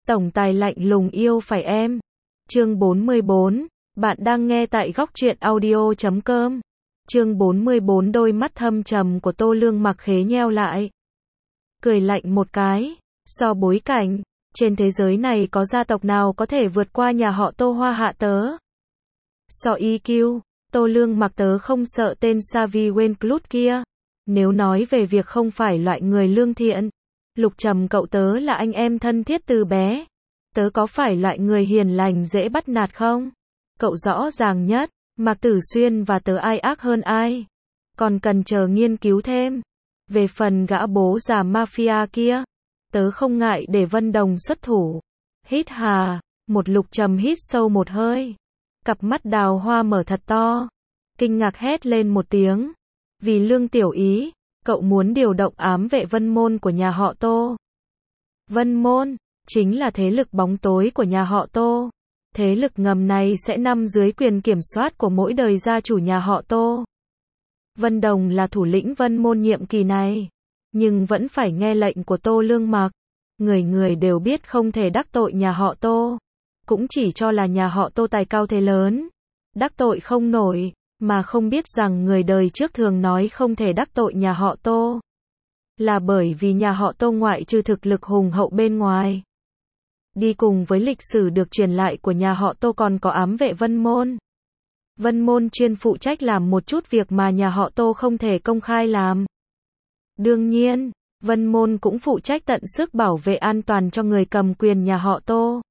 Tổng tài lạnh lùng yêu phải em. Chương 44, bạn đang nghe tại góc truyện audio.com. Chương 44 đôi mắt thâm trầm của Tô Lương Mặc khế nheo lại. Cười lạnh một cái, so bối cảnh, trên thế giới này có gia tộc nào có thể vượt qua nhà họ Tô Hoa hạ tớ. So EQ, Tô Lương Mặc tớ không sợ tên Savi Wenclut kia. Nếu nói về việc không phải loại người lương thiện, Lục Trầm cậu tớ là anh em thân thiết từ bé. Tớ có phải loại người hiền lành dễ bắt nạt không? Cậu rõ ràng nhất, Mạc Tử Xuyên và tớ ai ác hơn ai? Còn cần chờ nghiên cứu thêm. Về phần gã bố già mafia kia, tớ không ngại để Vân Đồng xuất thủ. Hít hà, một Lục Trầm hít sâu một hơi. Cặp mắt đào hoa mở thật to. Kinh ngạc hét lên một tiếng. Vì Lương Tiểu Ý, cậu muốn điều động ám vệ Vân Môn của nhà họ Tô. Vân Môn chính là thế lực bóng tối của nhà họ Tô. Thế lực ngầm này sẽ nằm dưới quyền kiểm soát của mỗi đời gia chủ nhà họ Tô. Vân Đồng là thủ lĩnh Vân Môn nhiệm kỳ này, nhưng vẫn phải nghe lệnh của Tô Lương Mặc. Người người đều biết không thể đắc tội nhà họ Tô, cũng chỉ cho là nhà họ Tô tài cao thế lớn, đắc tội không nổi, mà không biết rằng người đời trước thường nói không thể đắc tội nhà họ Tô, là bởi vì nhà họ Tô ngoại trừ thực lực hùng hậu bên ngoài, đi cùng với lịch sử được truyền lại của nhà họ Tô còn có ám vệ Vân Môn. Vân Môn chuyên phụ trách làm một chút việc mà nhà họ Tô không thể công khai làm. Đương nhiên, Vân Môn cũng phụ trách tận sức bảo vệ an toàn cho người cầm quyền nhà họ Tô.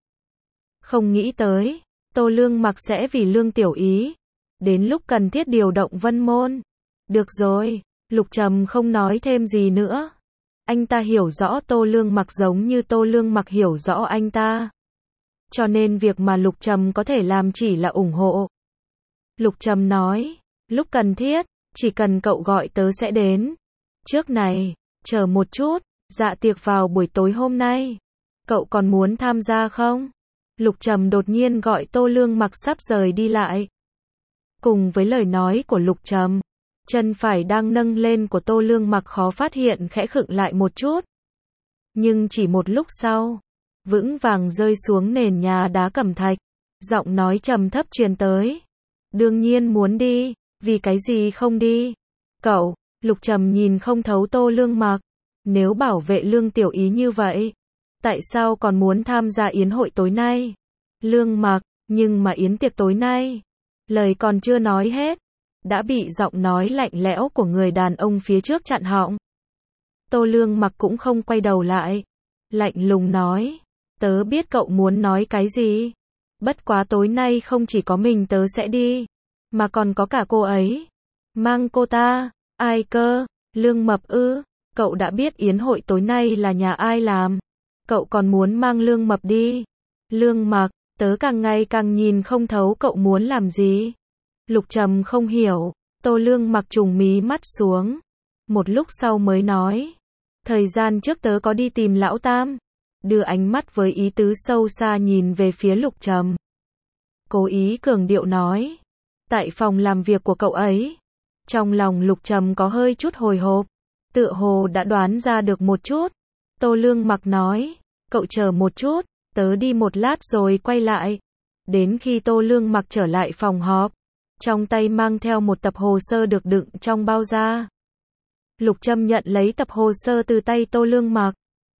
Không nghĩ tới, Tô Lương Mặc sẽ vì Lương Tiểu Ý, đến lúc cần thiết điều động Vân Môn. Được rồi, Lục Trầm không nói thêm gì nữa. Anh ta hiểu rõ Tô Lương Mặc giống như Tô Lương Mặc hiểu rõ anh ta. Cho nên việc mà Lục Trầm có thể làm chỉ là ủng hộ. Lục Trầm nói, lúc cần thiết, chỉ cần cậu gọi tớ sẽ đến. Trước này, chờ một chút, dạ tiệc vào buổi tối hôm nay. Cậu còn muốn tham gia không? Lục Trầm đột nhiên gọi Tô Lương Mặc sắp rời đi lại. Cùng với lời nói của Lục Trầm, chân phải đang nâng lên của Tô Lương Mặc khó phát hiện khẽ khựng lại một chút. Nhưng chỉ một lúc sau, vững vàng rơi xuống nền nhà đá cẩm thạch, giọng nói trầm thấp truyền tới. Đương nhiên muốn đi, vì cái gì không đi? Cậu, Lục Trầm nhìn không thấu Tô Lương Mặc. Nếu bảo vệ Lương Tiểu Ý như vậy, tại sao còn muốn tham gia yến hội tối nay? Lương Mặc, nhưng mà yến tiệc tối nay, lời còn chưa nói hết, đã bị giọng nói lạnh lẽo của người đàn ông phía trước chặn họng. Tô Lương Mặc cũng không quay đầu lại, lạnh lùng nói, tớ biết cậu muốn nói cái gì. Bất quá tối nay không chỉ có mình tớ sẽ đi, mà còn có cả cô ấy. Mang cô ta, ai cơ? Lương Mập ư? Cậu đã biết yến hội tối nay là nhà ai làm, cậu còn muốn mang Lương Mập đi? Lương Mặc, tớ càng ngày càng nhìn không thấu cậu muốn làm gì. Lục Trầm không hiểu, Tô Lương Mặc trùng mí mắt xuống. Một lúc sau mới nói, thời gian trước tớ có đi tìm Lão Tam. Đưa ánh mắt với ý tứ sâu xa nhìn về phía Lục Trầm. Cố ý cường điệu nói, tại phòng làm việc của cậu ấy. Trong lòng Lục Trầm có hơi chút hồi hộp, tựa hồ đã đoán ra được một chút. Tô Lương Mặc nói, cậu chờ một chút, tớ đi một lát rồi quay lại. Đến khi Tô Lương Mặc trở lại phòng họp, trong tay mang theo một tập hồ sơ được đựng trong bao da. Lục Trầm nhận lấy tập hồ sơ từ tay Tô Lương Mặc,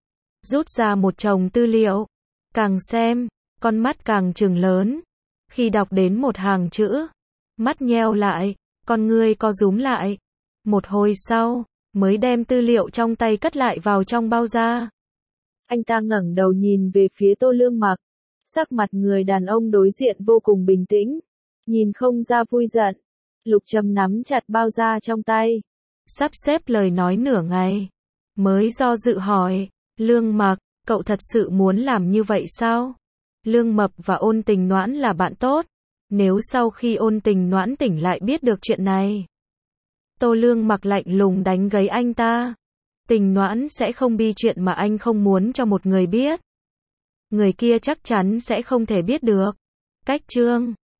rút ra một chồng tư liệu, càng xem, con mắt càng trừng lớn. Khi đọc đến một hàng chữ, mắt nheo lại, con ngươi co rúm lại. Một hồi sau, mới đem tư liệu trong tay cất lại vào trong bao da. Anh ta ngẩng đầu nhìn về phía Tô Lương Mặc, sắc mặt người đàn ông đối diện vô cùng bình tĩnh, nhìn không ra vui giận. Lục Trầm nắm chặt bao da trong tay, sắp xếp lời nói nửa ngày, mới do dự hỏi, Lương Mặc, cậu thật sự muốn làm như vậy sao? Lương Mập và Ôn Tình Noãn là bạn tốt, nếu sau khi Ôn Tình Noãn tỉnh lại biết được chuyện này. Tô Lương Mặc lạnh lùng đánh gáy anh ta. Tình Noãn sẽ không bi chuyện mà anh không muốn cho một người biết. Người kia chắc chắn sẽ không thể biết được. Cách chương